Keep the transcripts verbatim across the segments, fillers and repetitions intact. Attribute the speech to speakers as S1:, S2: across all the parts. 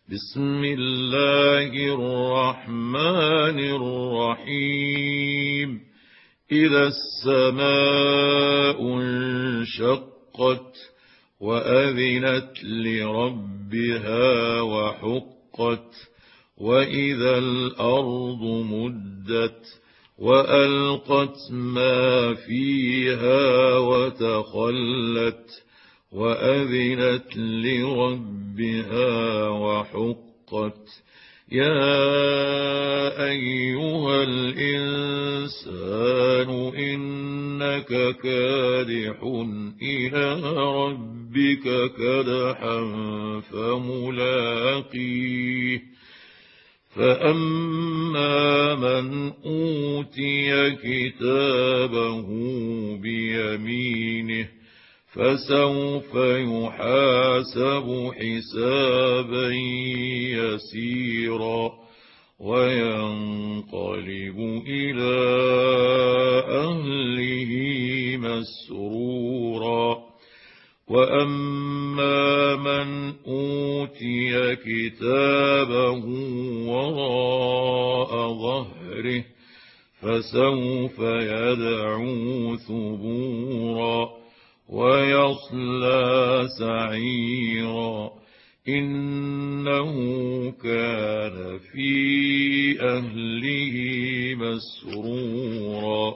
S1: بسم الله الرحمن الرحيم إذا السماء انشقت وأذنت لربها وحقت وإذا الأرض مدت وألقت ما فيها وتخلت وأذنت لربها وحقت يا أيها الإنسان إنك كادح إلى ربك كدحا فملاقيه فأما من أوتي كتابه بيمينه فسوف يحاسب حسابا يسيرا وينقلب إلى أهله مسرورا وأما من أوتي كتابه وراء ظهره فسوف يدعو ثبورا ويصلى سعيرا إنه كان في أهله مسرورا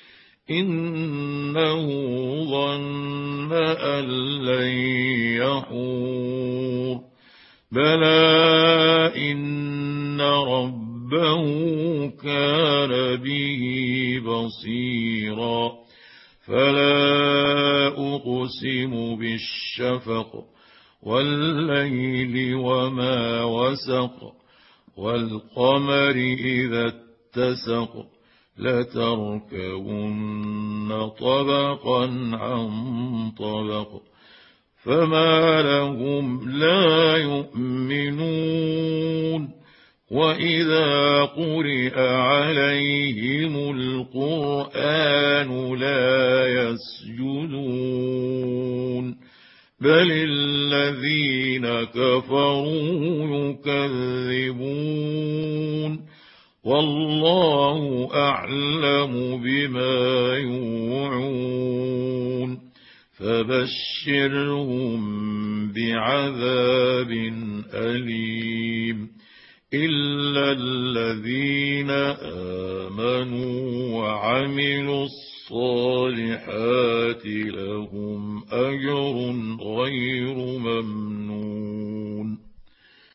S1: إنه ظن أن لن يحور بلى إن ربه كان به بصيرا فلا أقسم بالشفق والليل وما وسق والقمر إذا اتسق لتركبن طبقا عن طبق فما لهم لا يؤمنون وإذا قرئ عليهم القرآن لا يسجدون بل الذين كفروا يكذبون والله أعلم بما يوعون فبشرهم بعذاب أليم إلا الذين آمنوا وعملوا الصالحات لهم أجر غير ممنون